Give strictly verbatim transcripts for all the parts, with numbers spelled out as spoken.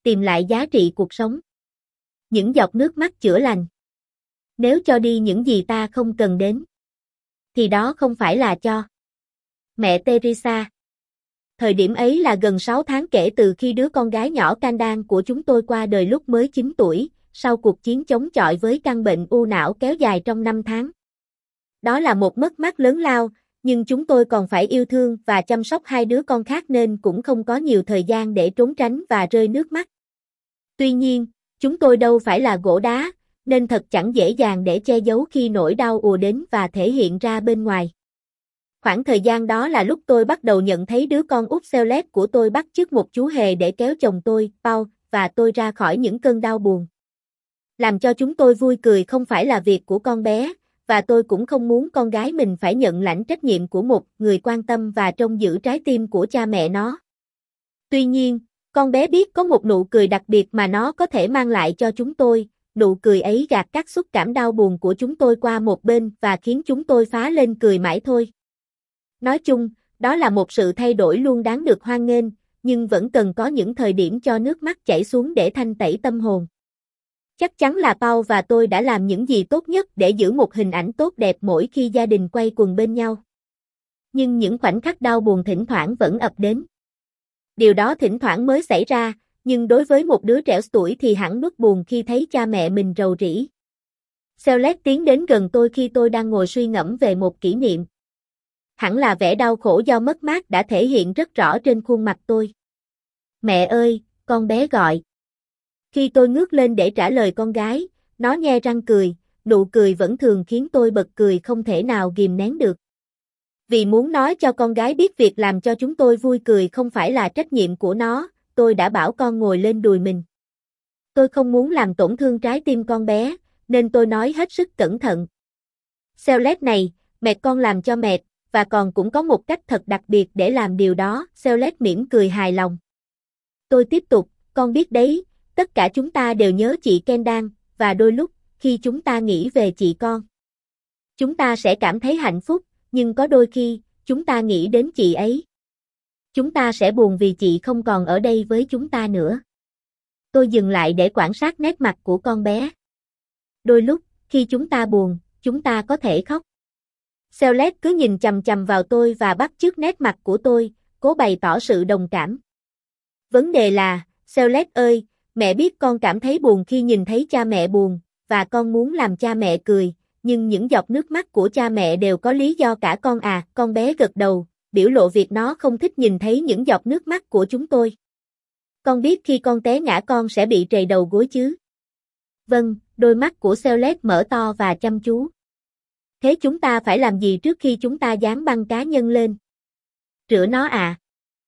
tìm lại giá trị cuộc sống. Những giọt nước mắt chữa lành. Nếu cho đi những gì ta không cần đến, thì đó không phải là cho. Mẹ Teresa. Thời điểm ấy là gần sáu tháng kể từ khi đứa con gái nhỏ Candace của chúng tôi qua đời lúc mới chín tuổi, sau cuộc chiến chống chọi với căn bệnh u não kéo dài trong năm tháng. Đó là một mất mát lớn lao, nhưng chúng tôi còn phải yêu thương và chăm sóc hai đứa con khác nên cũng không có nhiều thời gian để trốn tránh và rơi nước mắt. Tuy nhiên, chúng tôi đâu phải là gỗ đá, nên thật chẳng dễ dàng để che giấu khi nỗi đau ùa đến và thể hiện ra bên ngoài. Khoảng thời gian đó là lúc tôi bắt đầu nhận thấy đứa con út Celeste của tôi bắt chước một chú hề để kéo chồng tôi, Paul, và tôi ra khỏi những cơn đau buồn. Làm cho chúng tôi vui cười không phải là việc của con bé, và tôi cũng không muốn con gái mình phải nhận lãnh trách nhiệm của một người quan tâm và trông giữ trái tim của cha mẹ nó. Tuy nhiên, con bé biết có một nụ cười đặc biệt mà nó có thể mang lại cho chúng tôi, nụ cười ấy gạt các xúc cảm đau buồn của chúng tôi qua một bên và khiến chúng tôi phá lên cười mãi thôi. Nói chung, đó là một sự thay đổi luôn đáng được hoan nghênh, nhưng vẫn cần có những thời điểm cho nước mắt chảy xuống để thanh tẩy tâm hồn. Chắc chắn là Paul và tôi đã làm những gì tốt nhất để giữ một hình ảnh tốt đẹp mỗi khi gia đình quây quần bên nhau. Nhưng những khoảnh khắc đau buồn thỉnh thoảng vẫn ập đến. Điều đó thỉnh thoảng mới xảy ra, nhưng đối với một đứa trẻ tuổi thì hẳn nuốt buồn khi thấy cha mẹ mình rầu rĩ. Celeste tiến đến gần tôi khi tôi đang ngồi suy ngẫm về một kỷ niệm. Hẳn là vẻ đau khổ do mất mát đã thể hiện rất rõ trên khuôn mặt tôi. Mẹ ơi, con bé gọi. Khi tôi ngước lên để trả lời con gái, nó nhe răng cười, nụ cười vẫn thường khiến tôi bật cười không thể nào kìm nén được. Vì muốn nói cho con gái biết việc làm cho chúng tôi vui cười không phải là trách nhiệm của nó, tôi đã bảo con ngồi lên đùi mình. Tôi không muốn làm tổn thương trái tim con bé, nên tôi nói hết sức cẩn thận. Celeste này, mẹ con làm cho mệt, và còn cũng có một cách thật đặc biệt để làm điều đó, Celeste mỉm cười hài lòng. Tôi tiếp tục, con biết đấy, tất cả chúng ta đều nhớ chị Candace, và đôi lúc, khi chúng ta nghĩ về chị con, chúng ta sẽ cảm thấy hạnh phúc, nhưng có đôi khi, chúng ta nghĩ đến chị ấy. Chúng ta sẽ buồn vì chị không còn ở đây với chúng ta nữa. Tôi dừng lại để quan sát nét mặt của con bé. Đôi lúc, khi chúng ta buồn, chúng ta có thể khóc. Celeste cứ nhìn chằm chằm vào tôi và bắt chước nét mặt của tôi, cố bày tỏ sự đồng cảm. Vấn đề là, Celeste ơi, mẹ biết con cảm thấy buồn khi nhìn thấy cha mẹ buồn, và con muốn làm cha mẹ cười, nhưng những giọt nước mắt của cha mẹ đều có lý do cả con à, con bé gật đầu, biểu lộ việc nó không thích nhìn thấy những giọt nước mắt của chúng tôi. Con biết khi con té ngã con sẽ bị trầy đầu gối chứ? Vâng, đôi mắt của Celeste mở to và chăm chú. Thế chúng ta phải làm gì trước khi chúng ta dán băng cá nhân lên? Rửa nó à?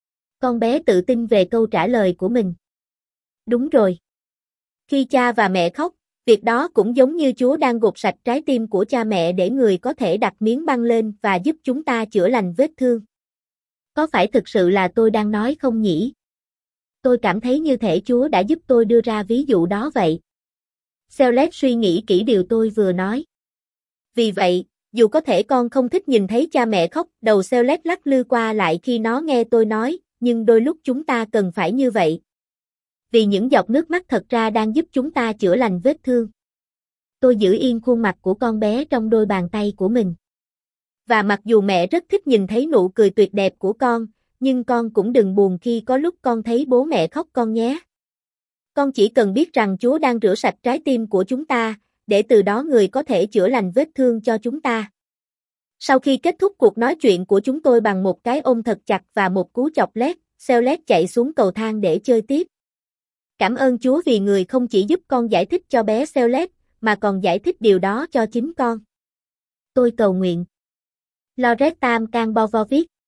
Con bé tự tin về câu trả lời của mình. Đúng rồi. Khi cha và mẹ khóc, việc đó cũng giống như Chúa đang gột sạch trái tim của cha mẹ để người có thể đặt miếng băng lên và giúp chúng ta chữa lành vết thương. Có phải thực sự là tôi đang nói không nhỉ? Tôi cảm thấy như thể Chúa đã giúp tôi đưa ra ví dụ đó vậy. Celeste suy nghĩ kỹ điều tôi vừa nói. Vì vậy, dù có thể con không thích nhìn thấy cha mẹ khóc, đầu Celeste lắc lư qua lại khi nó nghe tôi nói, nhưng đôi lúc chúng ta cần phải như vậy. Vì những giọt nước mắt thật ra đang giúp chúng ta chữa lành vết thương. Tôi giữ yên khuôn mặt của con bé trong đôi bàn tay của mình. Và mặc dù mẹ rất thích nhìn thấy nụ cười tuyệt đẹp của con, nhưng con cũng đừng buồn khi có lúc con thấy bố mẹ khóc con nhé. Con chỉ cần biết rằng Chúa đang rửa sạch trái tim của chúng ta, để từ đó người có thể chữa lành vết thương cho chúng ta. Sau khi kết thúc cuộc nói chuyện của chúng tôi bằng một cái ôm thật chặt và một cú chọc lét, Celeste chạy xuống cầu thang để chơi tiếp. Cảm ơn Chúa vì người không chỉ giúp con giải thích cho bé Celeste, mà còn giải thích điều đó cho chính con. Tôi cầu nguyện. Loretta Cambovovic